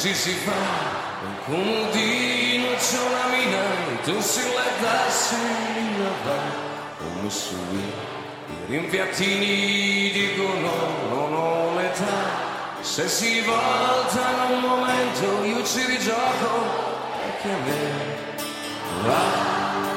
così si fa, un comodino c'è una mina, e tu si letta si va, ho messo lì, i rimpiattini dicono non ho l'età, se si volta in un momento io ci rigioco, perché a me va.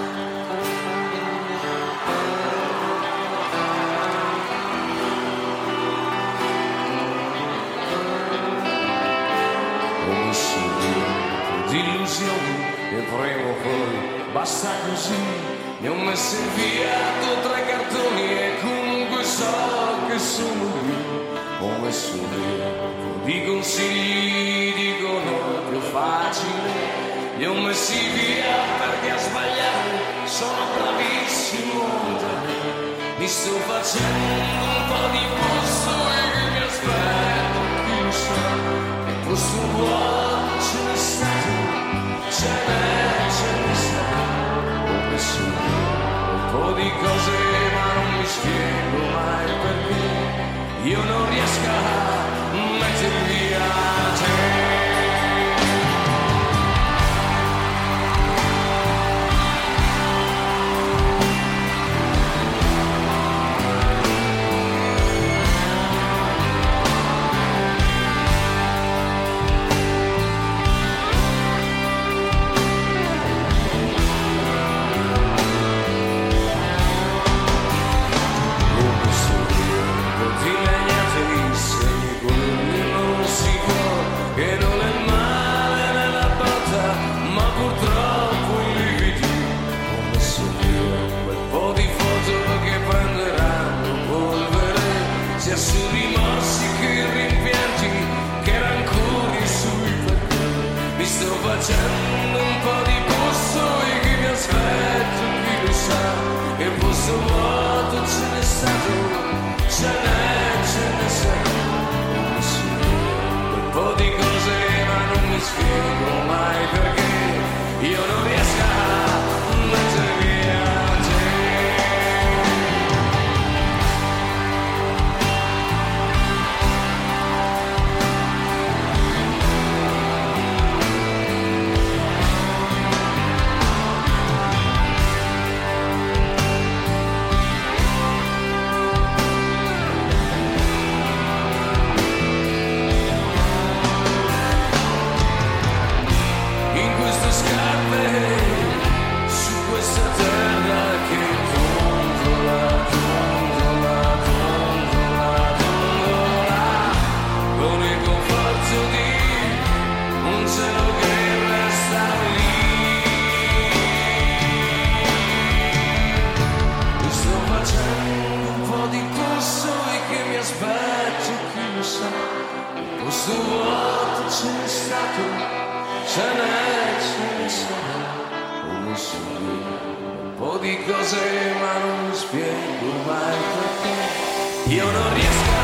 Illusioni e prima o poi basta così, ne ho messi via 2 o 3 cartoni e comunque so che sono lì, ho messo via un po' di consigli, dicono più facile, li ho messi via perché a sbagliare sono bravissimo da me, mi sto facendo un po' di posto e mi aspetto chi lo sa, e posto vuoto ce n'è stato, ce n'è stato, ho messo un po' di cose ma non mi spiego mai perché io non riesco a mettere via te. Facendo un po' di posto e chi mi aspetto chi lo sa, e il posto vuoto ce n'è stato, ce n'è stato, ho messo un po' di cose ma non mi spiego mai perché io non riesco a mettere via te. Questo vuoto ce n'è stato, ce n'è stato, ho messo via un po' di cose ma non mi spiego mai perché io non riesco